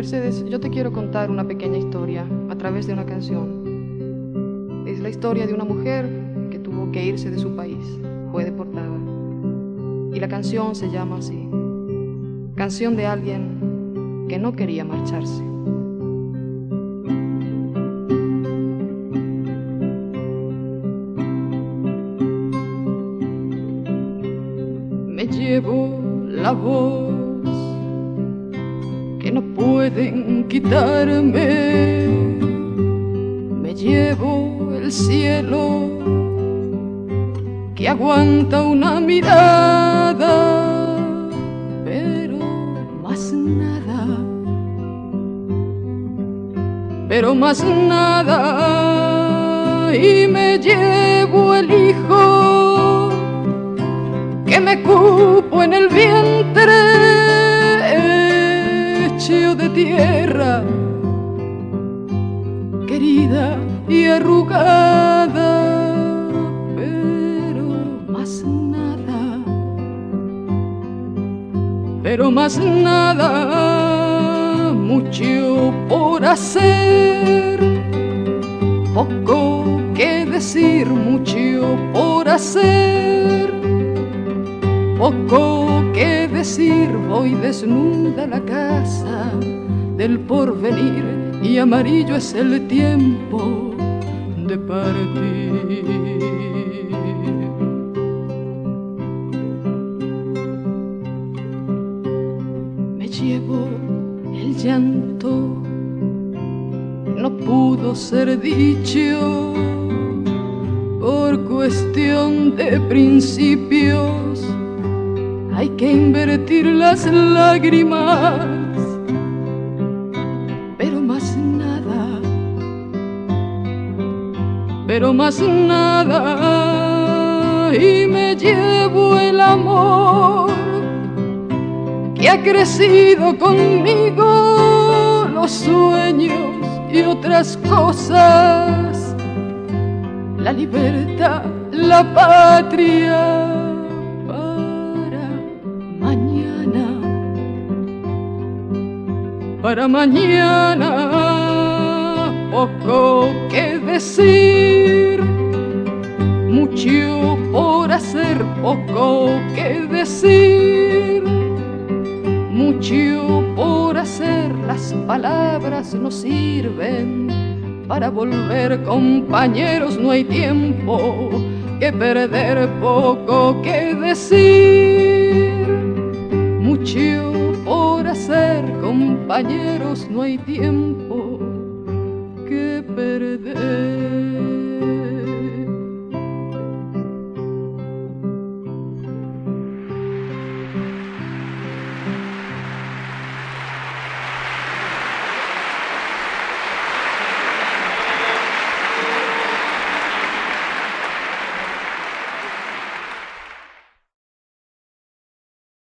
Mercedes, yo te quiero contar una pequeña historia a través de una canción. Es la historia de una mujer que tuvo que irse de su país, fue deportada. Y la canción se llama así: canción de alguien que no quería marcharse. Me llevo la voz que no pueden quitarme, me llevo el cielo que aguanta una mirada, pero más nada, y me llevo el hijo que me cupo en el vientre, hecho de tierra, querida y arrugada, pero más nada, mucho por hacer, poco que decir, mucho por hacer, poco que decir. Voy desnuda a la casa del porvenir y amarillo es el tiempo de partir. Me llevo el llanto, no pudo ser dicho por cuestión de principios. Hay que invertir las lágrimas, pero más nada, y me llevo el amor que ha crecido conmigo, los sueños y otras cosas, la libertad, la patria. Para mañana, poco que decir, mucho por hacer, poco que decir, mucho por hacer. Las palabras no sirven para volver, compañeros, no hay tiempo que perder, poco que decir, mucho por hacer, compañeros, no hay tiempo